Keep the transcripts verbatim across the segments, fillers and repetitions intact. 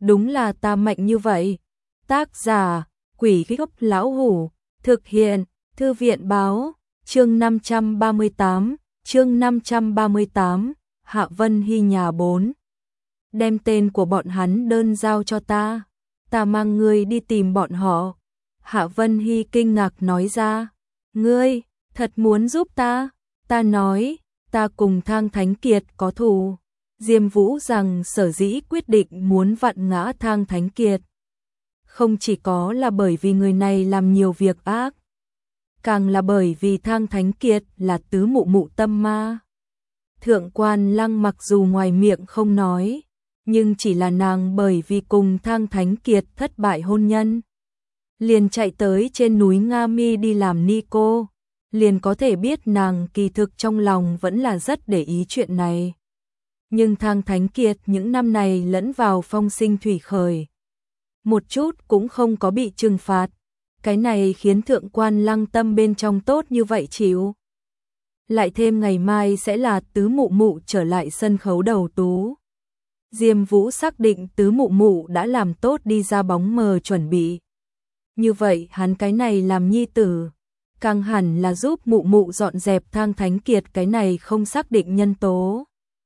đúng là ta mạnh như vậy. Tác giả, Quỷ Gốc Lão Hủ, thực hiện, Thư viện báo, chương năm trăm ba mươi tám, chương năm trăm ba mươi tám, Hạ Vân Hy nhà bốn. Đem tên của bọn hắn đơn giao cho ta, ta mang ngươi đi tìm bọn họ. Hạ Vân Hy kinh ngạc nói ra, ngươi, thật muốn giúp ta? Ta nói, ta cùng Thang Thánh Kiệt có thù. Diêm Vũ rằng sở dĩ quyết định muốn vặn ngã Thang Thánh Kiệt. Không chỉ có là bởi vì người này làm nhiều việc ác, càng là bởi vì Thang Thánh Kiệt là tứ mụ mụ tâm ma. Thượng quan Lăng mặc dù ngoài miệng không nói, nhưng chỉ là nàng bởi vì cùng Thang Thánh Kiệt thất bại hôn nhân, liền chạy tới trên núi Nga Mi đi làm ni cô, liền có thể biết nàng kỳ thực trong lòng vẫn là rất để ý chuyện này. Nhưng Thang Thánh Kiệt những năm này lẫn vào phong sinh thủy khởi, một chút cũng không có bị trừng phạt, cái này khiến thượng quan Lăng tâm bên trong tốt như vậy chịu. Lại thêm ngày mai sẽ là tứ mụ mụ trở lại sân khấu đầu tú. Diêm Vũ xác định tứ mụ mụ đã làm tốt đi ra bóng mờ chuẩn bị. Như vậy hắn cái này làm nhi tử, càng hẳn là giúp mụ mụ dọn dẹp Thang Thánh Kiệt cái này không xác định nhân tố.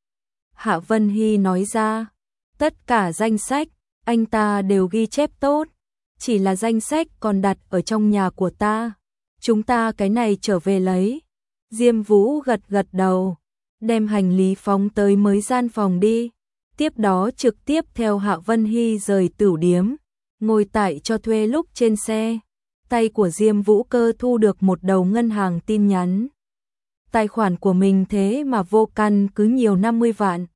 Hạ Vân Hy nói ra, tất cả danh sách, anh ta đều ghi chép tốt, chỉ là danh sách còn đặt ở trong nhà của ta. Chúng ta cái này trở về lấy. Diêm Vũ gật gật đầu, đem hành lý phóng tới mới gian phòng đi. Tiếp đó trực tiếp theo Hạ Vân Hy rời tửu điếm, ngồi tại cho thuê lúc trên xe. Tay của Diêm Vũ cơ thu được một đầu ngân hàng tin nhắn. Tài khoản của mình thế mà vô căn cứ nhiều năm mươi vạn.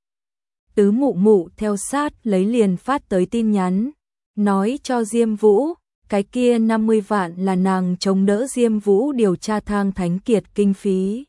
Tứ mụ mụ theo sát lấy liền phát tới tin nhắn, nói cho Diêm Vũ, cái kia năm mươi vạn là nàng chống đỡ Diêm Vũ điều tra Thang Thánh Kiệt kinh phí.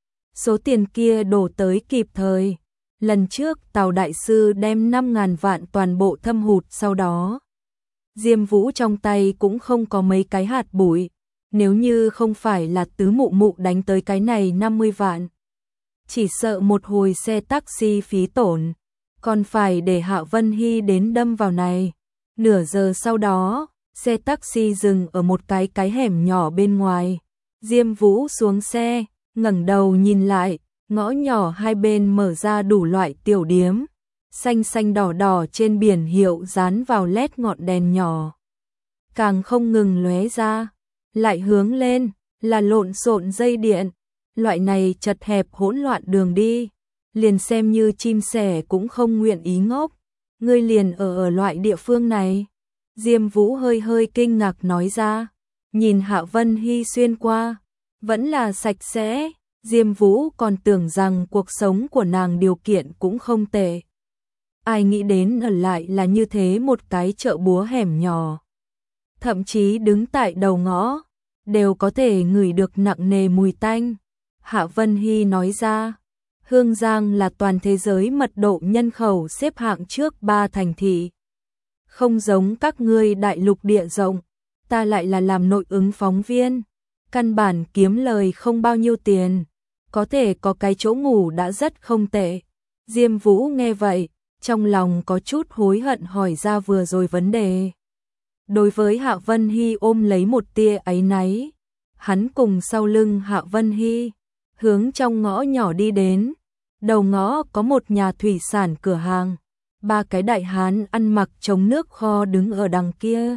Số tiền kia đổ tới kịp thời. Lần trước Tào Đại Sư đem năm ngàn vạn toàn bộ thâm hụt, sau đó Diêm Vũ trong tay cũng không có mấy cái hạt bụi. Nếu như không phải là tứ mụ mụ đánh tới cái này năm mươi vạn, chỉ sợ một hồi xe taxi phí tổn, còn phải để Hạ Vân Hy đến đâm vào này. Nửa giờ sau đó, xe taxi dừng ở một cái cái hẻm nhỏ bên ngoài. Diêm Vũ xuống xe, ngẩng đầu nhìn lại, ngõ nhỏ hai bên mở ra đủ loại tiểu điếm, xanh xanh đỏ đỏ trên biển hiệu dán vào led ngọn đèn nhỏ, càng không ngừng lóe ra. Lại hướng lên là lộn xộn dây điện, loại này chật hẹp hỗn loạn đường đi, liền xem như chim sẻ cũng không nguyện ý ngốc. Ngươi liền ở ở loại địa phương này? Diêm Vũ hơi hơi kinh ngạc nói ra, nhìn Hạ Vân Hy xuyên qua, vẫn là sạch sẽ. Diêm Vũ còn tưởng rằng cuộc sống của nàng điều kiện cũng không tệ. Ai nghĩ đến ở lại là như thế một cái chợ búa hẻm nhỏ. Thậm chí đứng tại đầu ngõ, đều có thể ngửi được nặng nề mùi tanh. Hạ Vân Hy nói ra, Hương Giang là toàn thế giới mật độ nhân khẩu xếp hạng trước ba thành thị. Không giống các ngươi đại lục địa rộng, ta lại là làm nội ứng phóng viên, căn bản kiếm lời không bao nhiêu tiền, có thể có cái chỗ ngủ đã rất không tệ. Diêm Vũ nghe vậy, trong lòng có chút hối hận hỏi ra vừa rồi vấn đề. Đối với Hạ Vân Hy ôm lấy một tia áy náy, hắn cùng sau lưng Hạ Vân Hy, hướng trong ngõ nhỏ đi đến. Đầu ngõ có một nhà thủy sản cửa hàng, ba cái đại hán ăn mặc chống nước kho đứng ở đằng kia.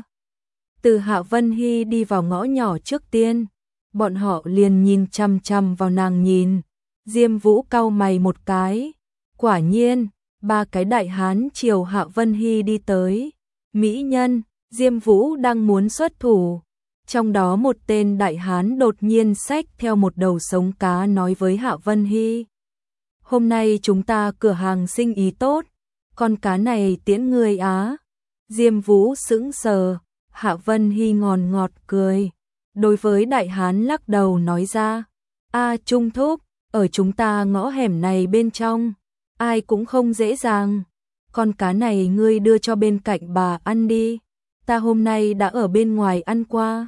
Từ Hạ Vân Hy đi vào ngõ nhỏ trước tiên, bọn họ liền nhìn chăm chăm vào nàng nhìn. Diêm Vũ cau mày một cái, quả nhiên, ba cái đại hán chiều Hạ Vân Hy đi tới. Mỹ nhân, Diêm Vũ đang muốn xuất thủ, trong đó một tên đại hán đột nhiên xách theo một đầu sống cá nói với Hạ Vân Hy, hôm nay chúng ta cửa hàng sinh ý tốt, con cá này tiễn ngươi á. Diêm Vũ sững sờ, Hạ Vân Hy ngòn ngọt cười, đối với đại hán lắc đầu nói ra, a Trung thúc, ở chúng ta ngõ hẻm này bên trong, ai cũng không dễ dàng, con cá này ngươi đưa cho bên cạnh bà ăn đi, ta hôm nay đã ở bên ngoài ăn qua.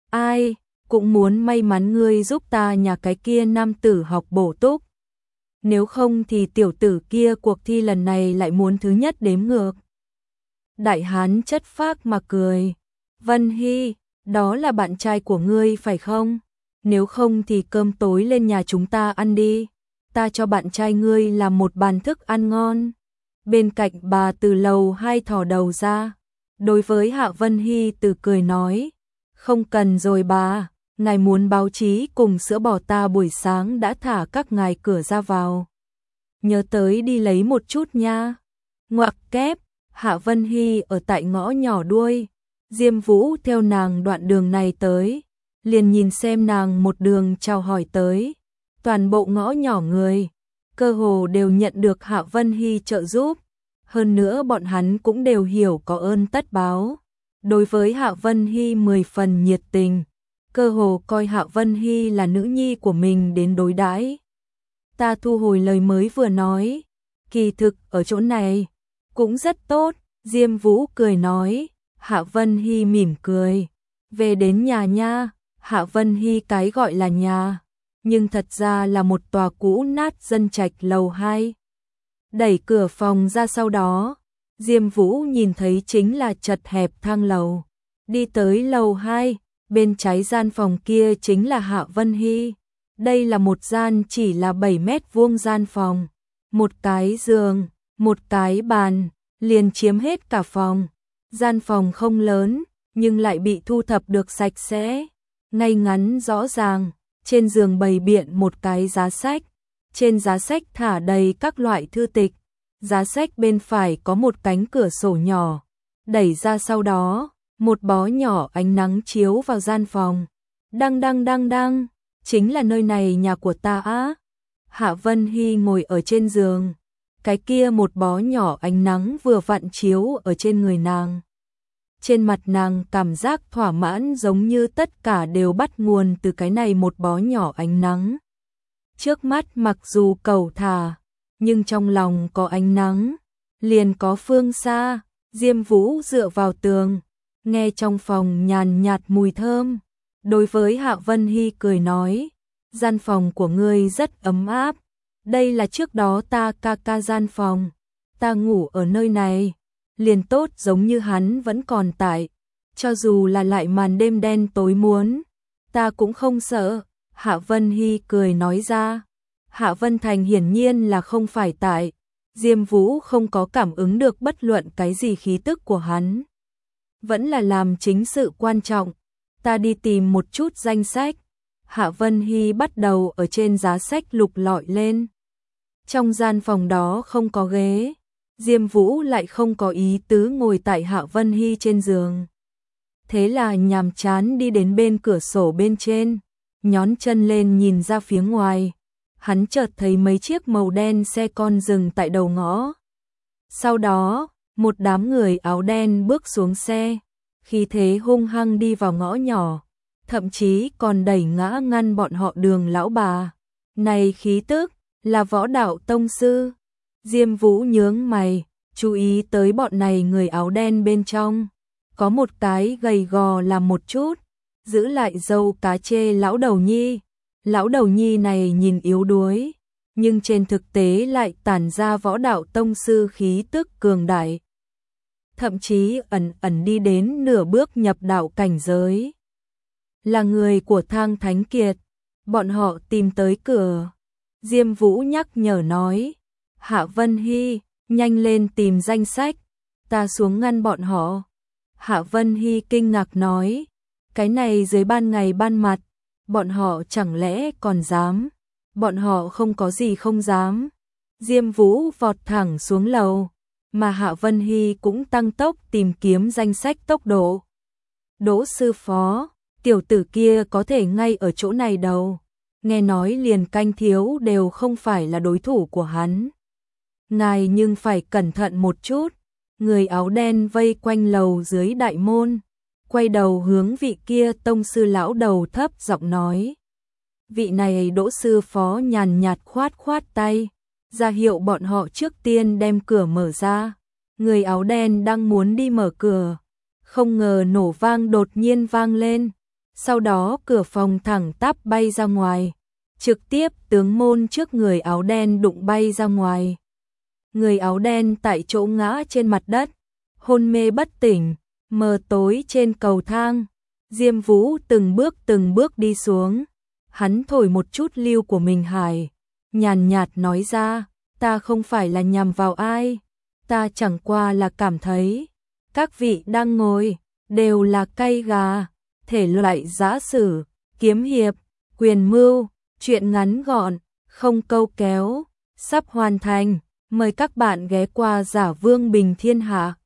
Ai cũng muốn may mắn ngươi giúp ta nhà cái kia nam tử học bổ túc, nếu không thì tiểu tử kia cuộc thi lần này lại muốn thứ nhất đếm ngược. Đại hán chất phác mà cười. Vân Hy, đó là bạn trai của ngươi phải không? Nếu không thì cơm tối lên nhà chúng ta ăn đi. Ta cho bạn trai ngươi làm một bàn thức ăn ngon. Bên cạnh bà từ lầu hai thò đầu ra. Đối với Hạ Vân Hy từ cười nói. Không cần rồi bà, ngài muốn báo chí cùng sữa bò ta buổi sáng đã thả các ngài cửa ra vào. Nhớ tới đi lấy một chút nha. Ngoặc kép, Hạ Vân Hy ở tại ngõ nhỏ đuôi. Diêm Vũ theo nàng đoạn đường này tới, liền nhìn xem nàng một đường chào hỏi tới. Toàn bộ ngõ nhỏ người, cơ hồ đều nhận được Hạ Vân Hy trợ giúp. Hơn nữa bọn hắn cũng đều hiểu có ơn tất báo. Đối với Hạ Vân Hy mười phần nhiệt tình, cơ hồ coi Hạ Vân Hy là nữ nhi của mình đến đối đãi. Ta thu hồi lời mới vừa nói, kỳ thực ở chỗ này cũng rất tốt, Diêm Vũ cười nói. Hạ Vân Hy mỉm cười, về đến nhà nha. Hạ Vân Hy cái gọi là nhà, nhưng thật ra là một tòa cũ nát dân trạch lầu hai. Đẩy cửa phòng ra sau đó, Diêm Vũ nhìn thấy chính là chật hẹp thang lầu. Đi tới lầu hai, bên trái gian phòng kia chính là Hạ Vân Hy. Đây là một gian chỉ là bảy mét vuông gian phòng. Một cái giường, một cái bàn, liền chiếm hết cả phòng. Gian phòng không lớn, nhưng lại bị thu thập được sạch sẽ, ngay ngắn rõ ràng. Trên giường bày biện một cái giá sách. Trên giá sách thả đầy các loại thư tịch. Giá sách bên phải có một cánh cửa sổ nhỏ. Đẩy ra sau đó, một bó nhỏ ánh nắng chiếu vào gian phòng. Đăng đăng đăng đăng, chính là nơi này nhà của ta á. Hạ Vân Hy ngồi ở trên giường. Cái kia một bó nhỏ ánh nắng vừa vặn chiếu ở trên người nàng. Trên mặt nàng cảm giác thỏa mãn giống như tất cả đều bắt nguồn từ cái này một bó nhỏ ánh nắng. Trước mắt mặc dù cầu thả, nhưng trong lòng có ánh nắng, liền có phương xa. Diêm Vũ dựa vào tường, nghe trong phòng nhàn nhạt mùi thơm. Đối với Hạ Vân Hy cười nói, gian phòng của ngươi rất ấm áp. Đây là trước đó ta ca ca gian phòng, ta ngủ ở nơi này, liền tốt giống như hắn vẫn còn tại. Cho dù là lại màn đêm đen tối muốn, ta cũng không sợ. Hạ Vân Hy cười nói ra. Hạ Vân Thành hiển nhiên là không phải tại. Diêm Vũ không có cảm ứng được bất luận cái gì khí tức của hắn. Vẫn là làm chính sự quan trọng. Ta đi tìm một chút danh sách. Hạ Vân Hy bắt đầu ở trên giá sách lục lọi lên. Trong gian phòng đó không có ghế. Diêm Vũ lại không có ý tứ ngồi tại Hạ Vân Hy trên giường. Thế là nhàm chán đi đến bên cửa sổ bên trên, nhón chân lên nhìn ra phía ngoài. Hắn chợt thấy mấy chiếc màu đen xe con dừng tại đầu ngõ. Sau đó, một đám người áo đen bước xuống xe, khí thế hung hăng đi vào ngõ nhỏ, thậm chí còn đẩy ngã ngăn bọn họ đường lão bà. Này khí tức, là Võ Đạo Tông Sư. Diêm Vũ nhướng mày, chú ý tới bọn này người áo đen bên trong. Có một cái gầy gò làm một chút, giữ lại râu cá chê lão đầu nhi. Lão đầu nhi này nhìn yếu đuối, nhưng trên thực tế lại tản ra Võ Đạo Tông Sư khí tức cường đại. Thậm chí ẩn ẩn đi đến nửa bước nhập đạo cảnh giới. Là người của Thang Thánh Kiệt, bọn họ tìm tới cửa. Diêm Vũ nhắc nhở nói, Hạ Vân Hy, nhanh lên tìm danh sách, ta xuống ngăn bọn họ. Hạ Vân Hy kinh ngạc nói, cái này dưới ban ngày ban mặt, bọn họ chẳng lẽ còn dám? Bọn họ không có gì không dám. Diêm Vũ vọt thẳng xuống lầu, mà Hạ Vân Hy cũng tăng tốc tìm kiếm danh sách tốc độ. Đỗ sư phó, tiểu tử kia có thể ngay ở chỗ này đâu. Nghe nói liền canh thiếu đều không phải là đối thủ của hắn. Ngài nhưng phải cẩn thận một chút. Người áo đen vây quanh lầu dưới đại môn, quay đầu hướng vị kia tông sư lão đầu thấp giọng nói. Vị này Đỗ sư phó nhàn nhạt khoát khoát tay, ra hiệu bọn họ trước tiên đem cửa mở ra. Người áo đen đang muốn đi mở cửa, không ngờ nổ vang đột nhiên vang lên. Sau đó cửa phòng thẳng tắp bay ra ngoài, trực tiếp tướng môn trước người áo đen đụng bay ra ngoài. Người áo đen tại chỗ ngã trên mặt đất, hôn mê bất tỉnh, mờ tối trên cầu thang. Diêm Vũ từng bước từng bước đi xuống, hắn thổi một chút lưu của mình hải, nhàn nhạt nói ra, ta không phải là nhằm vào ai, ta chẳng qua là cảm thấy, các vị đang ngồi, đều là cay gà, thể loại giã sử, kiếm hiệp, quyền mưu, chuyện ngắn gọn, không câu kéo, sắp hoàn thành, mời các bạn ghé qua Giả Vương Bình Thiên Hạ.